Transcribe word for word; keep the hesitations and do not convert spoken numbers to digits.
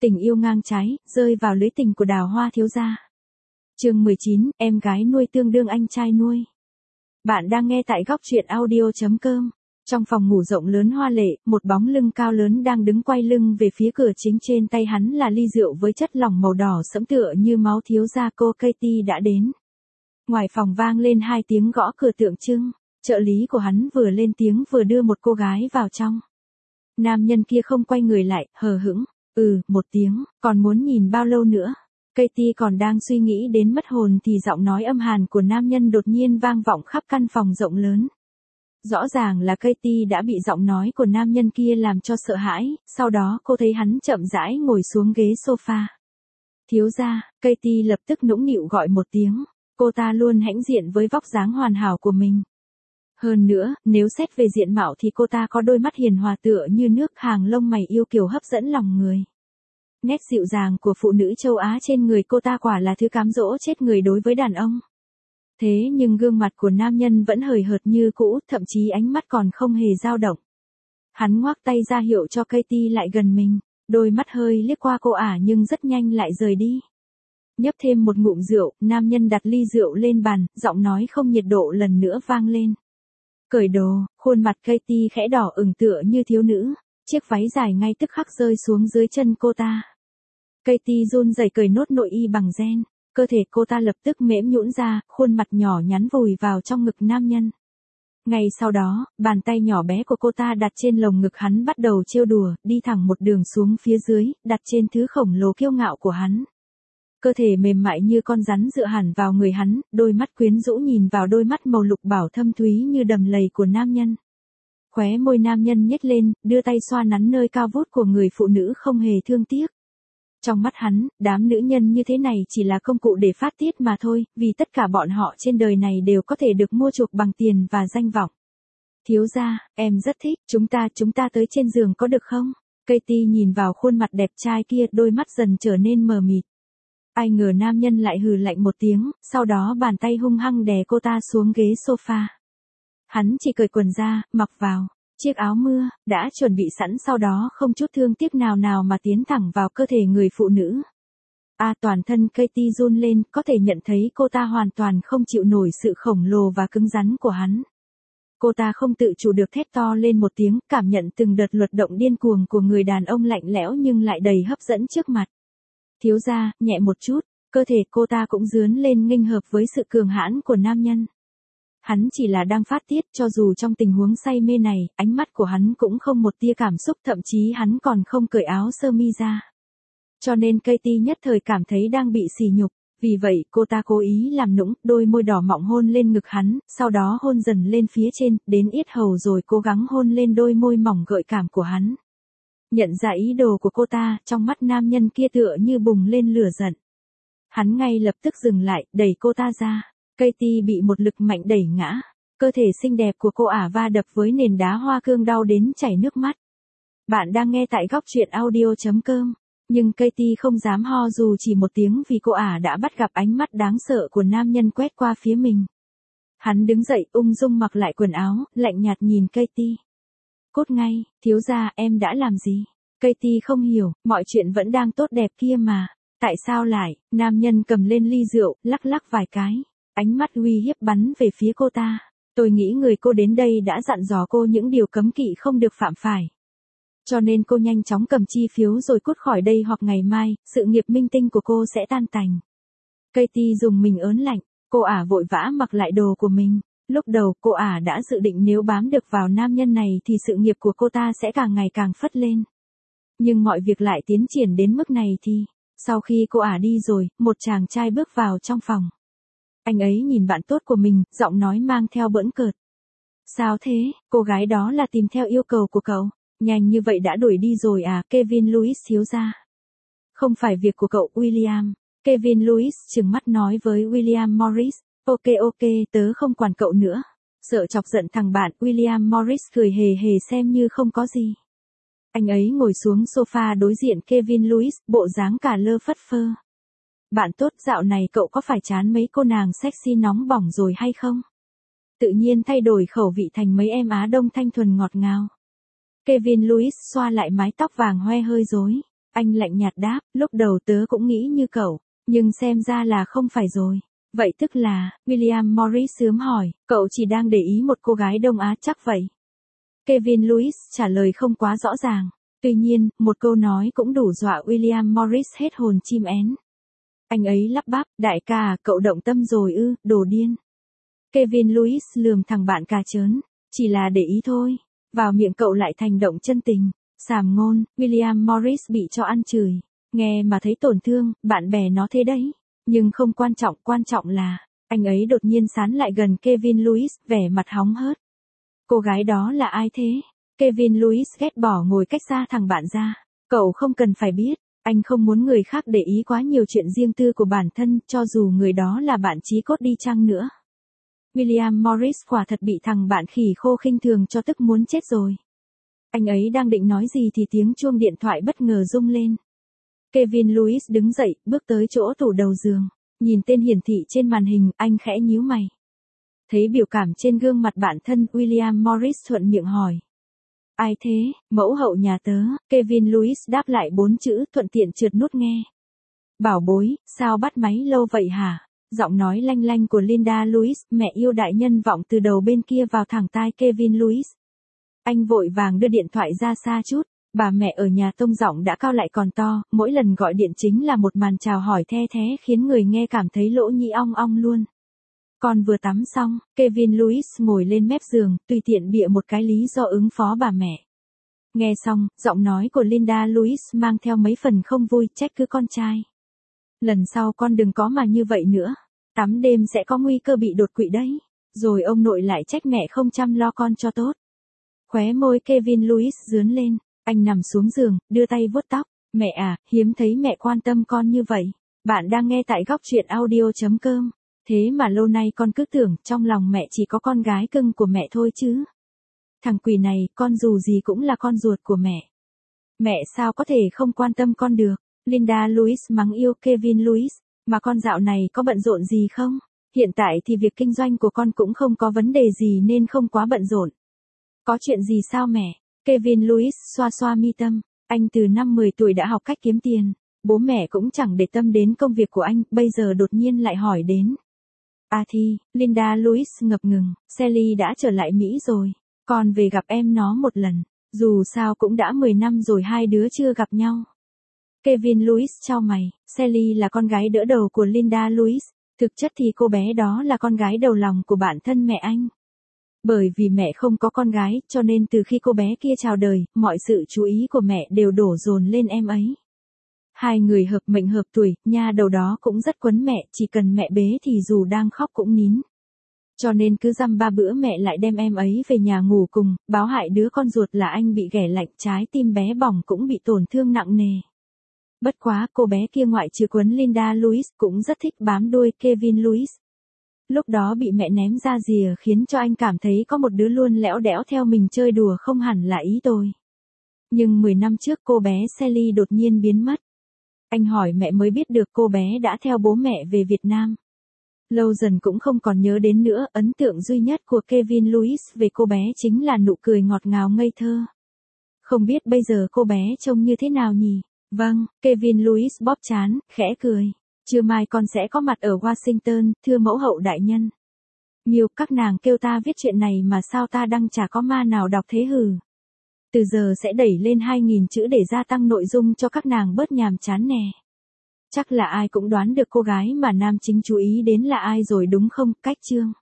Tình yêu ngang trái, rơi vào lưới tình của Đào Hoa thiếu gia. Chương mười chín, em gái nuôi tương đương anh trai nuôi. Bạn đang nghe tại góc truyện audio chấm com. Trong phòng ngủ rộng lớn hoa lệ, một bóng lưng cao lớn đang đứng quay lưng về phía cửa chính, trên tay hắn là ly rượu với chất lỏng màu đỏ sẫm tựa như máu. Thiếu gia cô Katie đã đến. Ngoài phòng vang lên hai tiếng gõ cửa tượng trưng, trợ lý của hắn vừa lên tiếng vừa đưa một cô gái vào trong. Nam nhân kia không quay người lại, hờ hững, ừ, một tiếng, còn muốn nhìn bao lâu nữa? Katie còn đang suy nghĩ đến mất hồn thì giọng nói âm hàn của nam nhân đột nhiên vang vọng khắp căn phòng rộng lớn. Rõ ràng là Katie đã bị giọng nói của nam nhân kia làm cho sợ hãi, sau đó cô thấy hắn chậm rãi ngồi xuống ghế sofa. Thiếu gia, Katie lập tức nũng nịu gọi một tiếng, cô ta luôn hãnh diện với vóc dáng hoàn hảo của mình. Hơn nữa, nếu xét về diện mạo thì cô ta có đôi mắt hiền hòa tựa như nước, hàng lông mày yêu kiều hấp dẫn lòng người. Nét dịu dàng của phụ nữ châu Á trên người cô ta quả là thứ cám dỗ chết người đối với đàn ông. Thế nhưng gương mặt của nam nhân vẫn hời hợt như cũ, thậm chí ánh mắt còn không hề dao động. Hắn ngoác tay ra hiệu cho Katie lại gần mình, đôi mắt hơi liếc qua cô ả nhưng rất nhanh lại rời đi. Nhấp thêm một ngụm rượu, nam nhân đặt ly rượu lên bàn, giọng nói không nhiệt độ lần nữa vang lên. Cởi đồ, khuôn mặt Katie khẽ đỏ ửng tựa như thiếu nữ, chiếc váy dài ngay tức khắc rơi xuống dưới chân cô ta. Katie run rẩy cởi nốt nội y bằng ren, cơ thể cô ta lập tức mễm nhũn ra, khuôn mặt nhỏ nhắn vùi vào trong ngực nam nhân. Ngay sau đó, bàn tay nhỏ bé của cô ta đặt trên lồng ngực hắn, bắt đầu trêu đùa, đi thẳng một đường xuống phía dưới, đặt trên thứ khổng lồ kiêu ngạo của hắn. Cơ thể mềm mại như con rắn dựa hẳn vào người hắn, đôi mắt quyến rũ nhìn vào đôi mắt màu lục bảo thâm thúy như đầm lầy của nam nhân. Khóe môi nam nhân nhếch lên, đưa tay xoa nắn nơi cao vút của người phụ nữ không hề thương tiếc. Trong mắt hắn, đám nữ nhân như thế này chỉ là công cụ để phát tiết mà thôi, vì tất cả bọn họ trên đời này đều có thể được mua chuộc bằng tiền và danh vọng. Thiếu gia, em rất thích, chúng ta, chúng ta tới trên giường có được không? Katie nhìn vào khuôn mặt đẹp trai kia, đôi mắt dần trở nên mờ mịt. Ai ngờ nam nhân lại hừ lạnh một tiếng, sau đó bàn tay hung hăng đè cô ta xuống ghế sofa. Hắn chỉ cởi quần ra, mặc vào chiếc áo mưa, đã chuẩn bị sẵn, sau đó không chút thương tiếc nào nào mà tiến thẳng vào cơ thể người phụ nữ. À, toàn thân Katie run lên, có thể nhận thấy cô ta hoàn toàn không chịu nổi sự khổng lồ và cứng rắn của hắn. Cô ta không tự chủ được thét to lên một tiếng, cảm nhận từng đợt luật động điên cuồng của người đàn ông lạnh lẽo nhưng lại đầy hấp dẫn trước mặt. Thiếu gia, nhẹ một chút, cơ thể cô ta cũng rướn lên nghênh hợp với sự cường hãn của nam nhân. Hắn chỉ là đang phát tiết, cho dù trong tình huống say mê này, ánh mắt của hắn cũng không một tia cảm xúc, thậm chí hắn còn không cởi áo sơ mi ra. Cho nên Katie nhất thời cảm thấy đang bị sỉ nhục, vì vậy cô ta cố ý làm nũng, đôi môi đỏ mọng hôn lên ngực hắn, sau đó hôn dần lên phía trên, đến yết hầu rồi cố gắng hôn lên đôi môi mỏng gợi cảm của hắn. Nhận ra ý đồ của cô ta, trong mắt nam nhân kia tựa như bùng lên lửa giận. Hắn ngay lập tức dừng lại, đẩy cô ta ra. Katie bị một lực mạnh đẩy ngã, cơ thể xinh đẹp của cô ả va đập với nền đá hoa cương đau đến chảy nước mắt. Bạn đang nghe tại góc truyện audio chấm com, nhưng Katie không dám ho dù chỉ một tiếng vì cô ả đã bắt gặp ánh mắt đáng sợ của nam nhân quét qua phía mình. Hắn đứng dậy ung dung mặc lại quần áo, lạnh nhạt nhìn Katie. Cút ngay, thiếu gia, em đã làm gì? Katie không hiểu, mọi chuyện vẫn đang tốt đẹp kia mà. Tại sao lại? Nam nhân cầm lên ly rượu, lắc lắc vài cái. Ánh mắt uy hiếp bắn về phía cô ta. Tôi nghĩ người cô đến đây đã dặn dò cô những điều cấm kỵ không được phạm phải. Cho nên cô nhanh chóng cầm chi phiếu rồi cút khỏi đây, hoặc ngày mai, sự nghiệp minh tinh của cô sẽ tan tành. Katie dùng mình ớn lạnh, cô ả vội vã mặc lại đồ của mình. Lúc đầu cô ả đã dự định nếu bám được vào nam nhân này thì sự nghiệp của cô ta sẽ càng ngày càng phất lên. Nhưng mọi việc lại tiến triển đến mức này thì, sau khi cô ả đi rồi, một chàng trai bước vào trong phòng. Anh ấy nhìn bạn tốt của mình, giọng nói mang theo bỡn cợt. Sao thế, cô gái đó là tìm theo yêu cầu của cậu, nhanh như vậy đã đuổi đi rồi à? Kevin Lewis thiếu gia. Không phải việc của cậu William. Kevin Lewis trừng mắt nói với William Morris. Ok ok, tớ không quản cậu nữa. Sợ chọc giận thằng bạn, William Morris cười hề hề xem như không có gì. Anh ấy ngồi xuống sofa đối diện Kevin Lewis, bộ dáng cả lơ phất phơ. Bạn tốt, dạo này cậu có phải chán mấy cô nàng sexy nóng bỏng rồi hay không? Tự nhiên thay đổi khẩu vị thành mấy em Á Đông thanh thuần ngọt ngào. Kevin Lewis xoa lại mái tóc vàng hoe hơi rối. Anh lạnh nhạt đáp, lúc đầu tớ cũng nghĩ như cậu, nhưng xem ra là không phải rồi. Vậy tức là, William Morris sớm hỏi, cậu chỉ đang để ý một cô gái Đông Á chắc vậy? Kevin Lewis trả lời không quá rõ ràng. Tuy nhiên, một câu nói cũng đủ dọa William Morris hết hồn chim én. Anh ấy lắp bắp, đại ca, cậu động tâm rồi ư, đồ điên. Kevin Lewis lườm thằng bạn cà chớn, chỉ là để ý thôi, vào miệng cậu lại thành động chân tình. Sàm ngôn, William Morris bị cho ăn chửi, nghe mà thấy tổn thương, bạn bè nó thế đấy. Nhưng không quan trọng, quan trọng là, anh ấy đột nhiên sán lại gần Kevin Lewis, vẻ mặt hóng hớt. Cô gái đó là ai thế? Kevin Lewis ghét bỏ ngồi cách xa thằng bạn ra. Cậu không cần phải biết, anh không muốn người khác để ý quá nhiều chuyện riêng tư của bản thân, cho dù người đó là bạn chí cốt đi chăng nữa. William Morris quả thật bị thằng bạn khỉ khô khinh thường cho tức muốn chết rồi. Anh ấy đang định nói gì thì tiếng chuông điện thoại bất ngờ rung lên. Kevin Lewis đứng dậy, bước tới chỗ tủ đầu giường, nhìn tên hiển thị trên màn hình, anh khẽ nhíu mày. Thấy biểu cảm trên gương mặt bản thân, William Morris thuận miệng hỏi. Ai thế, mẫu hậu nhà tớ? Kevin Lewis đáp lại bốn chữ, thuận tiện trượt nút nghe. Bảo bối, sao bắt máy lâu vậy hả? Giọng nói lanh lanh của Linda Lewis, mẹ yêu đại nhân vọng từ đầu bên kia vào thẳng tai Kevin Lewis. Anh vội vàng đưa điện thoại ra xa chút, bà mẹ ở nhà tông giọng đã cao lại còn to, mỗi lần gọi điện chính là một màn chào hỏi the thé khiến người nghe cảm thấy lỗ nhĩ ong ong luôn. Con vừa tắm xong, Kevin Lewis ngồi lên mép giường, tùy tiện bịa một cái lý do ứng phó bà mẹ. Nghe xong, giọng nói của Linda Lewis mang theo mấy phần không vui, trách cứ con trai. Lần sau con đừng có mà như vậy nữa, tắm đêm sẽ có nguy cơ bị đột quỵ đấy. Rồi ông nội lại trách mẹ không chăm lo con cho tốt. Khóe môi Kevin Lewis rướn lên, anh nằm xuống giường, đưa tay vuốt tóc. Mẹ à, hiếm thấy mẹ quan tâm con như vậy. Bạn đang nghe tại góc truyện audio chấm com. Thế mà lâu nay con cứ tưởng trong lòng mẹ chỉ có con gái cưng của mẹ thôi chứ. Thằng quỷ này, con dù gì cũng là con ruột của mẹ. Mẹ sao có thể không quan tâm con được? Linda Lewis mắng yêu Kevin Lewis, mà con dạo này có bận rộn gì không? Hiện tại thì việc kinh doanh của con cũng không có vấn đề gì nên không quá bận rộn. Có chuyện gì sao mẹ? Kevin Lewis xoa xoa mi tâm, anh từ năm mười tuổi đã học cách kiếm tiền, bố mẹ cũng chẳng để tâm đến công việc của anh, bây giờ đột nhiên lại hỏi đến. À thì, Linda Lewis ngập ngừng, Sally đã trở lại Mỹ rồi, con về gặp em nó một lần, dù sao cũng đã mười năm rồi hai đứa chưa gặp nhau. Kevin Lewis chau mày, Sally là con gái đỡ đầu của Linda Lewis, thực chất thì cô bé đó là con gái đầu lòng của bản thân mẹ anh. Bởi vì mẹ không có con gái, cho nên từ khi cô bé kia chào đời, mọi sự chú ý của mẹ đều đổ dồn lên em ấy. Hai người hợp mệnh hợp tuổi, nha đầu đó cũng rất quấn mẹ, chỉ cần mẹ bế thì dù đang khóc cũng nín. Cho nên cứ dăm ba bữa mẹ lại đem em ấy về nhà ngủ cùng, báo hại đứa con ruột là anh bị ghẻ lạnh, trái tim bé bỏng cũng bị tổn thương nặng nề. Bất quá cô bé kia ngoại trừ quấn Linda Lewis cũng rất thích bám đuôi Kevin Lewis. Lúc đó bị mẹ ném ra rìa khiến cho anh cảm thấy có một đứa luôn lẽo đẽo theo mình chơi đùa không hẳn là ý tôi. Nhưng mười năm trước cô bé Sally đột nhiên biến mất. Anh hỏi mẹ mới biết được cô bé đã theo bố mẹ về Việt Nam. Lâu dần cũng không còn nhớ đến nữa, ấn tượng duy nhất của Kevin Lewis về cô bé chính là nụ cười ngọt ngào ngây thơ. Không biết bây giờ cô bé trông như thế nào nhỉ? Vâng, Kevin Lewis bóp trán, khẽ cười. Trưa mai con sẽ có mặt ở Washington, thưa mẫu hậu đại nhân. Miêu, các nàng kêu ta viết chuyện này mà sao ta đăng chả có ma nào đọc thế hừ. Từ giờ sẽ đẩy lên hai nghìn chữ để gia tăng nội dung cho các nàng bớt nhàm chán nè. Chắc là ai cũng đoán được cô gái mà nam chính chú ý đến là ai rồi đúng không? Cách chương.